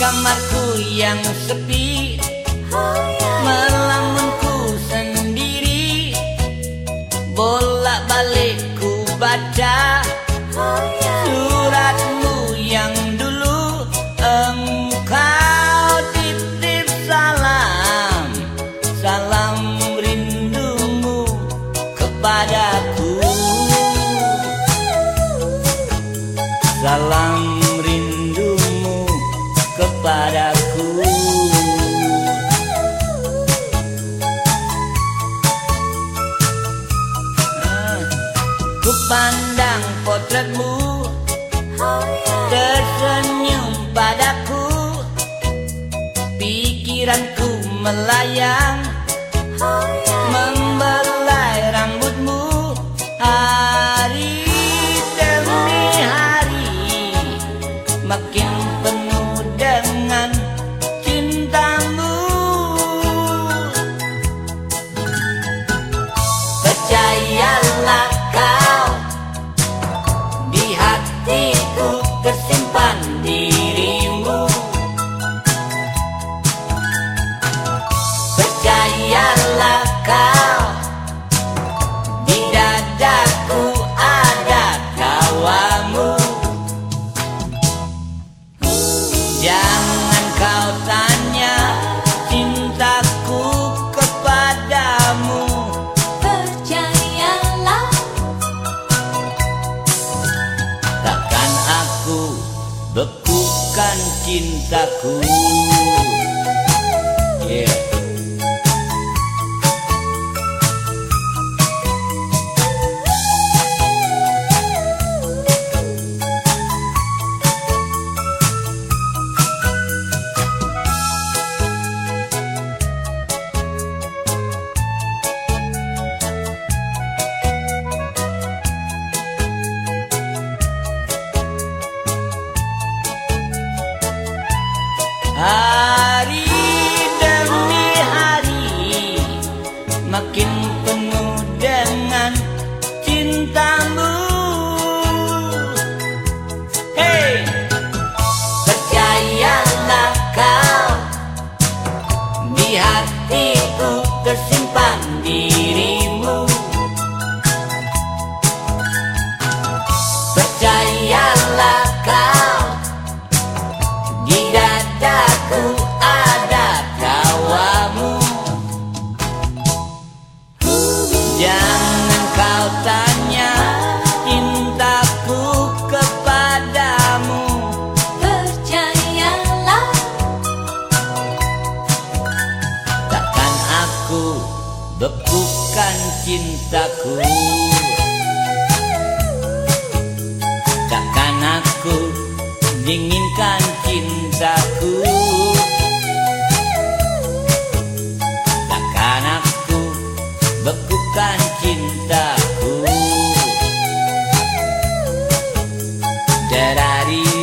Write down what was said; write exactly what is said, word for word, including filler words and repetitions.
kamarku yang sepi, melamunku sendiri, bolak-balik ku baca suratmu yang dulu. Engkau titip salam, salam rindumu kepadaku, salam rindumu kepadaku. Ku pandang potretmu, tersenyum padaku, pikiranku melayang, membelai rambutmu. Hari demi hari makin penuh dengan cintamu. Percayalah kau, di hatiku tersimpan dirimu. Percayalah kau, di dadaku ada kawamu. Jangan kau tanya cintaku kepadamu. Percayalah, Takkan aku bekukan cintaku. Yeah. Hari demi hari makin penuh dengan cintamu. Hey, percayalah kau, di hatiku tersimpan dirimu. Percayalah kau, di dadaku ada kawamu. Jangan kau tanya cintaku kepadamu. percayalah, Takkan aku bekukan cintaku. Takkan aku dinginkan cintaku. Takkan aku bekukan cintaku. Dari